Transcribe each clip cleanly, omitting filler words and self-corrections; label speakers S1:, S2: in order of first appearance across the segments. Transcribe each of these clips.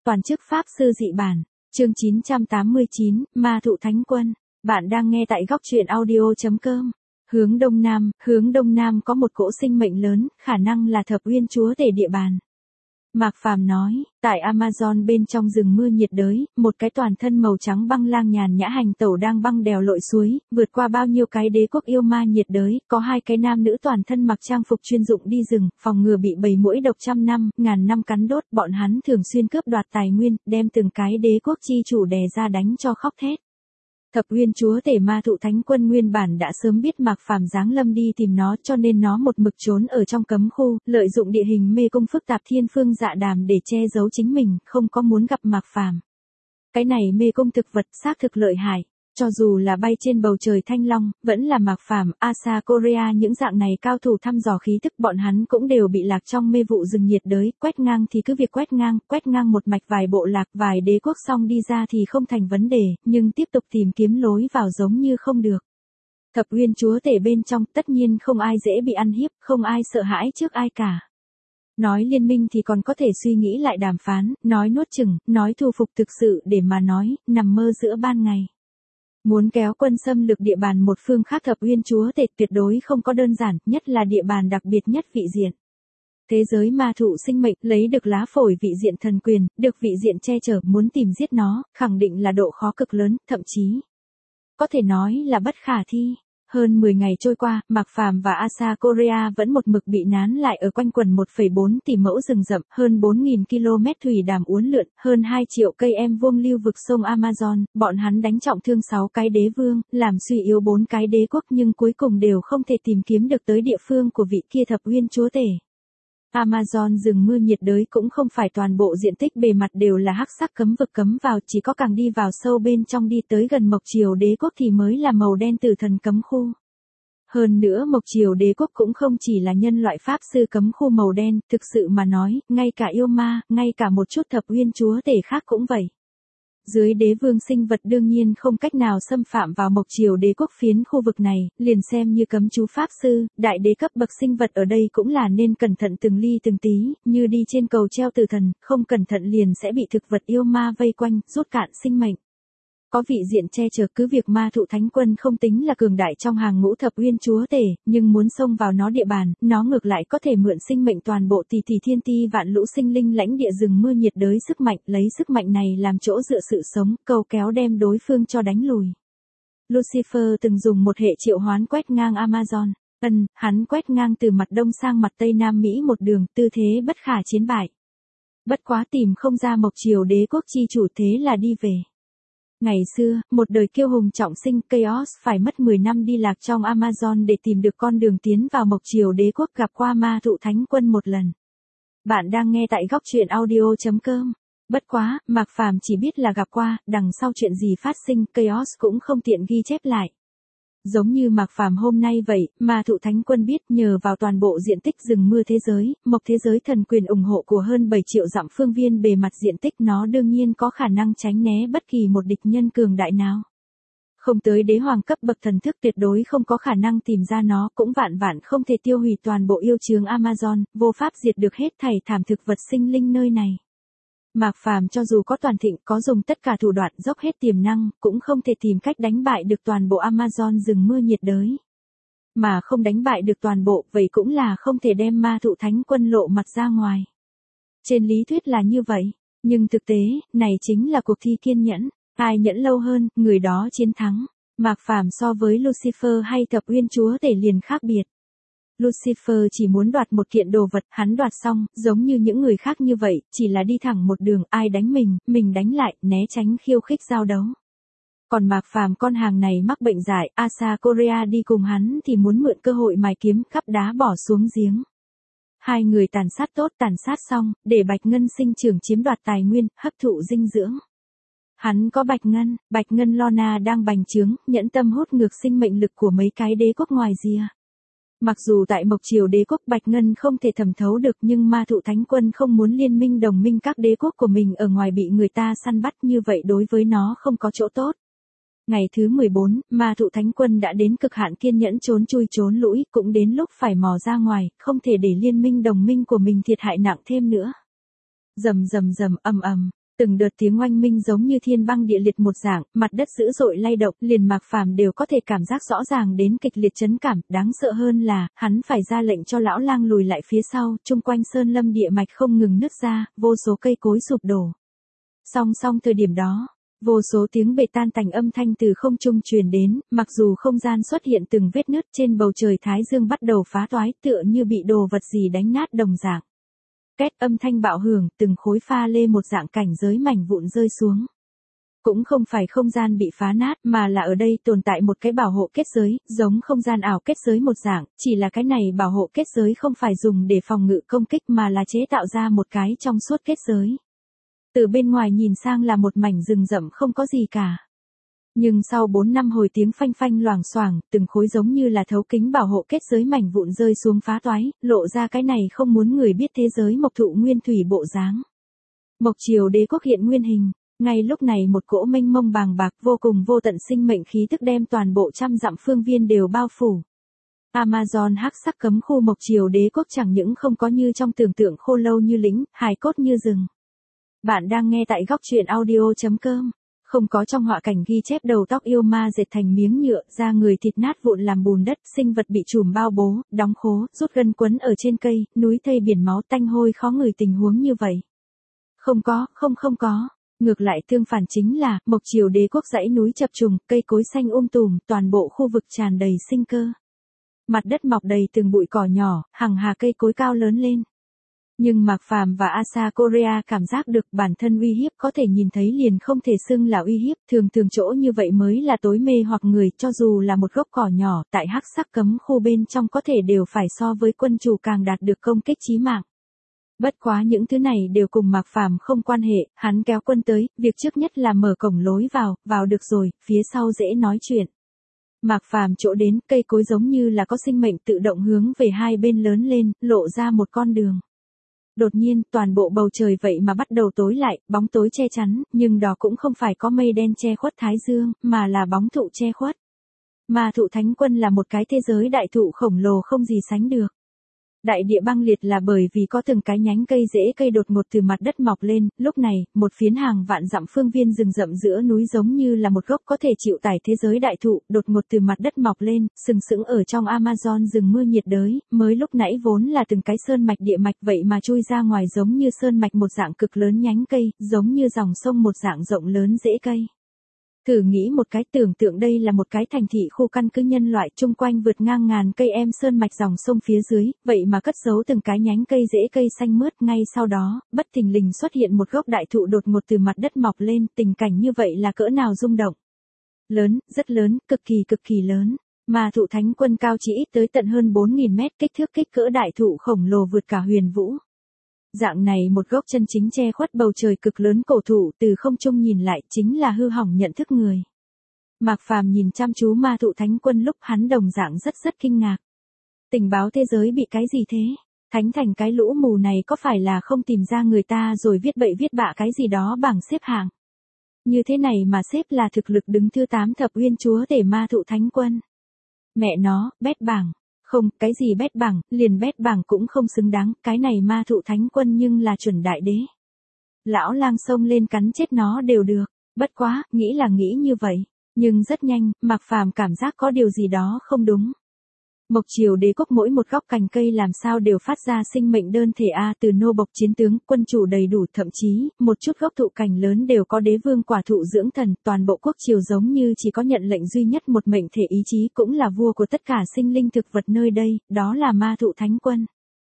S1: Toàn chức Pháp sư dị bản, chương 989, Ma Thụ Thánh Quân. Bạn đang nghe tại góc truyện audio.com. Hướng Đông Nam có một cỗ sinh mệnh lớn, khả năng là Thập Uyên Chúa Tể địa bàn. Mạc Phàm nói, tại Amazon bên trong rừng mưa nhiệt đới, một cái toàn thân màu trắng băng lang nhàn nhã hành tẩu đang băng đèo lội suối, vượt qua bao nhiêu cái đế quốc yêu ma nhiệt đới, có hai cái nam nữ toàn thân mặc trang phục chuyên dụng đi rừng, phòng ngừa bị bầy muỗi độc trăm năm, ngàn năm cắn đốt, bọn hắn thường xuyên cướp đoạt tài nguyên, đem từng cái đế quốc chi chủ đè ra đánh cho khóc thét. Thập Uyên Chúa Tể Ma Thụ Thánh Quân nguyên bản đã sớm biết Mạc Phàm giáng lâm đi tìm nó, cho nên nó một mực trốn ở trong cấm khu, lợi dụng địa hình mê cung phức tạp thiên phương dạ đàm để che giấu chính mình, không có muốn gặp Mạc Phàm. Cái này mê cung thực vật xác thực lợi hại, cho dù là bay trên bầu trời thanh long, vẫn là Mạc Phàm, Asa Korea những dạng này cao thủ thăm dò khí tức, bọn hắn cũng đều bị lạc trong mê vụ rừng nhiệt đới, quét ngang thì cứ việc quét ngang một mạch vài bộ lạc, vài đế quốc xong đi ra thì không thành vấn đề, nhưng tiếp tục tìm kiếm lối vào giống như không được. Thập Uyên Chúa Tể bên trong tất nhiên không ai dễ bị ăn hiếp, không ai sợ hãi trước ai cả. Nói liên minh thì còn có thể suy nghĩ lại đàm phán, nói nuốt chửng, nói thu phục thực sự để mà nói, nằm mơ giữa ban ngày. Muốn kéo quân xâm lược địa bàn một phương khác Thập Uyên Chúa Tể tuyệt đối không có đơn giản, nhất là địa bàn đặc biệt nhất vị diện. Thế giới ma thụ sinh mệnh lấy được lá phổi vị diện thần quyền, được vị diện che chở, muốn tìm giết nó, khẳng định là độ khó cực lớn, thậm chí có thể nói là bất khả thi. Hơn 10 ngày trôi qua, Mạc Phàm và Asa Korea vẫn một mực bị nán lại ở quanh quần 1,4 tỷ mẫu rừng rậm, hơn 4.000 km thủy đàm uốn lượn, hơn 2 triệu cây em vuông lưu vực sông Amazon, bọn hắn đánh trọng thương 6 cái đế vương, làm suy yếu 4 cái đế quốc nhưng cuối cùng đều không thể tìm kiếm được tới địa phương của vị kia Thập Uyên Chúa Tể. Amazon rừng mưa nhiệt đới cũng không phải toàn bộ diện tích bề mặt đều là hắc sắc cấm vực cấm vào, chỉ có càng đi vào sâu bên trong đi tới gần Mộc Triều Đế quốc thì mới là màu đen tử thần cấm khu. Hơn nữa Mộc Triều Đế quốc cũng không chỉ là nhân loại pháp sư cấm khu màu đen, thực sự mà nói, ngay cả yêu ma, ngay cả một chút Thập Uyên Chúa Tể khác cũng vậy. Dưới đế vương sinh vật đương nhiên không cách nào xâm phạm vào Mộc Triều Đế quốc phiến khu vực này, liền xem như cấm chú pháp sư, đại đế cấp bậc sinh vật ở đây cũng là nên cẩn thận từng ly từng tí, như đi trên cầu treo tử thần, không cẩn thận liền sẽ bị thực vật yêu ma vây quanh, rút cạn sinh mệnh. Có vị diện che chở cứ việc Ma Thụ Thánh Quân không tính là cường đại trong hàng ngũ Thập Uyên Chúa Tể, nhưng muốn xông vào nó địa bàn, nó ngược lại có thể mượn sinh mệnh toàn bộ tỷ thiên ti vạn lũ sinh linh lãnh địa rừng mưa nhiệt đới sức mạnh, lấy sức mạnh này làm chỗ dựa sự sống, cầu kéo đem đối phương cho đánh lùi. Lucifer từng dùng một hệ triệu hoán quét ngang Amazon. Hắn quét ngang từ mặt đông sang mặt tây Nam Mỹ một đường, tư thế bất khả chiến bại. Bất quá tìm không ra Mộc Triều Đế quốc chi chủ, thế là đi về. Ngày xưa, một đời kiêu hùng trọng sinh Chaos phải mất 10 năm đi lạc trong Amazon để tìm được con đường tiến vào Mộc Triều Đế quốc, gặp qua Ma Thụ Thánh Quân một lần. Bạn đang nghe tại góc truyện audio.com. Bất quá, Mạc Phàm chỉ biết là gặp qua, đằng sau chuyện gì phát sinh Chaos cũng không tiện ghi chép lại. Giống như Mạc Phàm hôm nay vậy, Ma Thụ Thánh Quân biết nhờ vào toàn bộ diện tích rừng mưa thế giới, Mộc thế giới thần quyền ủng hộ của hơn 7 triệu dặm phương viên bề mặt diện tích, nó đương nhiên có khả năng tránh né bất kỳ một địch nhân cường đại nào. Không tới đế hoàng cấp bậc thần thức tuyệt đối không có khả năng tìm ra nó, cũng vạn không thể tiêu hủy toàn bộ yêu chướng Amazon, vô pháp diệt được hết thảy thảm thực vật sinh linh nơi này. Mạc Phàm cho dù có toàn thịnh, có dùng tất cả thủ đoạn dốc hết tiềm năng, cũng không thể tìm cách đánh bại được toàn bộ Amazon rừng mưa nhiệt đới. Mà không đánh bại được toàn bộ, vậy cũng là không thể đem Ma Thụ Thánh Quân lộ mặt ra ngoài. Trên lý thuyết là như vậy, nhưng thực tế, này chính là cuộc thi kiên nhẫn, ai nhẫn lâu hơn, người đó chiến thắng. Mạc Phàm so với Lucifer hay Thập Uyên Chúa Tể liền khác biệt. Lucifer chỉ muốn đoạt một kiện đồ vật, hắn đoạt xong, giống như những người khác như vậy, chỉ là đi thẳng một đường, ai đánh mình đánh lại, né tránh khiêu khích giao đấu. Còn Mạc Phàm con hàng này mắc bệnh dại, Asa Korea đi cùng hắn thì muốn mượn cơ hội mài kiếm khắp đá bỏ xuống giếng. Hai người tàn sát tốt, tàn sát xong, để Bạch Ngân sinh trưởng chiếm đoạt tài nguyên, hấp thụ dinh dưỡng. Hắn có Bạch Ngân Lorna đang bành trướng, nhẫn tâm hút ngược sinh mệnh lực của mấy cái đế quốc ngoài rìa. Mặc dù tại Mộc Triều Đế quốc Bạch Ngân không thể thẩm thấu được, nhưng Ma Thụ Thánh Quân không muốn liên minh đồng minh các đế quốc của mình ở ngoài bị người ta săn bắt, như vậy đối với nó không có chỗ tốt. Ngày thứ 14, Ma Thụ Thánh Quân đã đến cực hạn kiên nhẫn trốn chui trốn lũi, cũng đến lúc phải mò ra ngoài, không thể để liên minh đồng minh của mình thiệt hại nặng thêm nữa. Rầm ầm ầm. Từng đợt tiếng oanh minh giống như thiên băng địa liệt một dạng, mặt đất dữ dội lay động, liền Mạc Phàm đều có thể cảm giác rõ ràng đến kịch liệt chấn cảm, đáng sợ hơn là, hắn phải ra lệnh cho lão lang lùi lại phía sau, chung quanh sơn lâm địa mạch không ngừng nứt ra, vô số cây cối sụp đổ. Song song thời điểm đó, vô số tiếng bể tan tành âm thanh từ không trung truyền đến, mặc dù không gian xuất hiện từng vết nứt trên bầu trời thái dương bắt đầu phá toái tựa như bị đồ vật gì đánh nát đồng dạng. Két âm thanh bạo hưởng, từng khối pha lê một dạng cảnh giới mảnh vụn rơi xuống. Cũng không phải không gian bị phá nát mà là ở đây tồn tại một cái bảo hộ kết giới, giống không gian ảo kết giới một dạng, chỉ là cái này bảo hộ kết giới không phải dùng để phòng ngự công kích mà là chế tạo ra một cái trong suốt kết giới. Từ bên ngoài nhìn sang là một mảnh rừng rậm không có gì cả. Nhưng sau 4 năm hồi tiếng phanh phanh loảng xoảng, từng khối giống như là thấu kính bảo hộ kết giới mảnh vụn rơi xuống phá toái, lộ ra cái này không muốn người biết thế giới mộc thụ nguyên thủy bộ dáng. Mộc triều đế quốc hiện nguyên hình, ngay lúc này một cỗ mênh mông bàng bạc vô cùng vô tận sinh mệnh khí tức đem toàn bộ trăm dặm phương viên đều bao phủ. Amazon hắc sắc cấm khu mộc triều đế quốc chẳng những không có như trong tưởng tượng khô lâu như lĩnh, hài cốt như rừng. Bạn đang nghe tại góc truyện audio.com. Không có trong họa cảnh ghi chép đầu tóc yêu ma dệt thành miếng nhựa, da người thịt nát vụn làm bùn đất, sinh vật bị trùm bao bố, đóng khố, rút gân quấn ở trên cây, núi thây biển máu tanh hôi khó ngửi tình huống như vậy. Không có. Ngược lại tương phản chính là, mộc triều đế quốc dãy núi chập trùng, cây cối xanh tùm, toàn bộ khu vực tràn đầy sinh cơ. Mặt đất mọc đầy từng bụi cỏ nhỏ, hằng hà cây cối cao lớn lên. Nhưng Mạc Phàm và Asa Korea cảm giác được bản thân uy hiếp có thể nhìn thấy liền không thể xưng là uy hiếp, thường chỗ như vậy mới là tối mê hoặc người, cho dù là một gốc cỏ nhỏ, tại hắc sắc cấm khu bên trong có thể đều phải so với quân chủ càng đạt được công kích chí mạng. Bất quá những thứ này đều cùng Mạc Phàm không quan hệ, hắn kéo quân tới, việc trước nhất là mở cổng lối vào được rồi, phía sau dễ nói chuyện. Mạc Phàm chỗ đến, cây cối giống như là có sinh mệnh tự động hướng về hai bên lớn lên, lộ ra một con đường. Đột nhiên, toàn bộ bầu trời vậy mà bắt đầu tối lại, bóng tối che chắn, nhưng đó cũng không phải có mây đen che khuất thái dương, mà là bóng thụ che khuất. Ma thụ thánh quân là một cái thế giới đại thụ khổng lồ không gì sánh được. Đại địa băng liệt là bởi vì có từng cái nhánh cây rễ cây đột ngột từ mặt đất mọc lên, lúc này, một phiến hàng vạn dặm phương viên rừng rậm giữa núi giống như là một gốc có thể chịu tải thế giới đại thụ, đột ngột từ mặt đất mọc lên, sừng sững ở trong Amazon rừng mưa nhiệt đới, mới lúc nãy vốn là từng cái sơn mạch địa mạch vậy mà chui ra ngoài giống như sơn mạch một dạng cực lớn nhánh cây, giống như dòng sông một dạng rộng lớn rễ cây. Thử nghĩ một cái, tưởng tượng đây là một cái thành thị khu căn cứ nhân loại chung quanh vượt ngang ngàn cây em sơn mạch dòng sông phía dưới, vậy mà cất giấu từng cái nhánh cây rễ cây xanh mướt, ngay sau đó, bất thình lình xuất hiện một gốc đại thụ đột ngột từ mặt đất mọc lên, tình cảnh như vậy là cỡ nào rung động. Lớn, rất lớn, cực kỳ lớn. Ma thụ thánh quân cao chỉ ít tới tận hơn 4.000 mét, kích thước kích cỡ đại thụ khổng lồ vượt cả huyền vũ. Dạng này một gốc chân chính che khuất bầu trời cực lớn cổ thụ, từ không trung nhìn lại chính là hư hỏng nhận thức người. Mạc Phàm nhìn chăm chú ma thụ thánh quân lúc hắn đồng dạng rất kinh ngạc. Tình báo thế giới bị cái gì thế? Thánh thành cái lũ mù này có phải là không tìm ra người ta rồi viết bậy viết bạ cái gì đó bảng xếp hạng? Như thế này mà xếp là thực lực đứng thứ 8 thập uyên chúa tể ma thụ thánh quân. Mẹ nó, bét bảng. Không, cái gì bét bảng, liền bét bảng cũng không xứng đáng, cái này ma thụ thánh quân nhưng là chuẩn đại đế. Lão lang xông lên cắn chết nó đều được, bất quá, nghĩ là nghĩ như vậy, nhưng rất nhanh, Mạc Phàm cảm giác có điều gì đó không đúng. Mộc triều đế quốc mỗi một góc cành cây làm sao đều phát ra sinh mệnh đơn thể A, từ nô bộc chiến tướng, quân chủ đầy đủ, thậm chí, một chút gốc thụ cành lớn đều có đế vương quả thụ dưỡng thần, toàn bộ quốc triều giống như chỉ có nhận lệnh duy nhất một mệnh thể ý chí, cũng là vua của tất cả sinh linh thực vật nơi đây, đó là ma thụ thánh quân.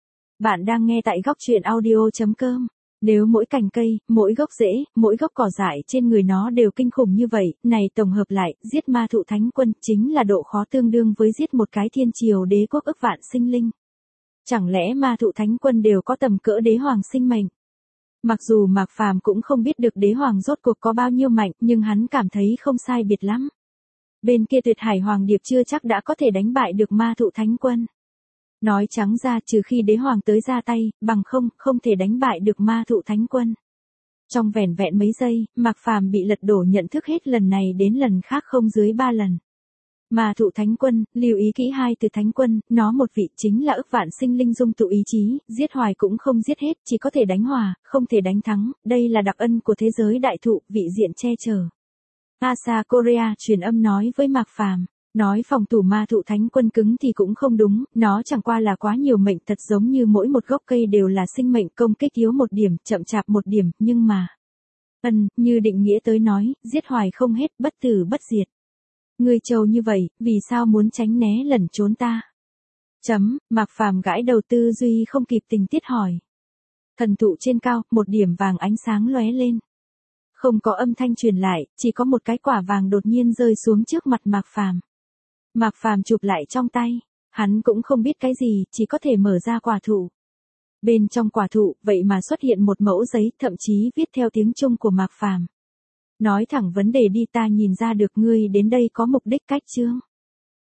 S1: Bạn đang nghe tại góc truyện audio.com. Nếu mỗi cành cây, mỗi gốc rễ, mỗi gốc cỏ dại trên người nó đều kinh khủng như vậy, này tổng hợp lại, giết ma thụ thánh quân chính là độ khó tương đương với giết một cái thiên triều đế quốc ức vạn sinh linh. Chẳng lẽ ma thụ thánh quân đều có tầm cỡ đế hoàng sinh mệnh? Mặc dù Mạc Phàm cũng không biết được đế hoàng rốt cuộc có bao nhiêu mạnh, nhưng hắn cảm thấy không sai biệt lắm. Bên kia Tuyệt Hải Hoàng Điệp chưa chắc đã có thể đánh bại được ma thụ thánh quân. Nói trắng ra, trừ khi đế hoàng tới ra tay, bằng không thể đánh bại được ma thụ thánh quân. Trong vẻn vẹn mấy giây, Mạc Phàm bị lật đổ nhận thức hết lần này đến lần khác không dưới 3 lần. Ma thụ thánh quân, lưu ý kỹ hai từ thánh quân, nó một vị chính là ức vạn sinh linh dung tụ ý chí, giết hoài cũng không giết hết, chỉ có thể đánh hòa, không thể đánh thắng, đây là đặc ân của thế giới đại thụ, vị diện che chở. Asa Korea truyền âm nói với Mạc Phàm, nói phòng thủ ma thụ thánh quân cứng thì cũng không đúng, nó chẳng qua là quá nhiều mệnh, thật giống như mỗi một gốc cây đều là sinh mệnh, công kích yếu một điểm, chậm chạp một điểm, nhưng mà như định nghĩa tới nói, giết hoài không hết, bất tử bất diệt. Ngươi trâu như vậy, vì sao muốn tránh né lẩn trốn ta? Mạc Phàm gãi đầu tư duy không kịp tình tiết hỏi. Thần thụ trên cao, một điểm vàng ánh sáng lóe lên. Không có âm thanh truyền lại, chỉ có một cái quả vàng đột nhiên rơi xuống trước mặt Mạc Phàm. Mạc Phàm chụp lại trong tay, hắn cũng không biết cái gì, chỉ có thể mở ra quả thụ. Bên trong quả thụ, vậy mà xuất hiện một mẫu giấy, thậm chí viết theo tiếng Trung của Mạc Phàm. Nói thẳng vấn đề đi, ta nhìn ra được ngươi đến đây có mục đích cách chương.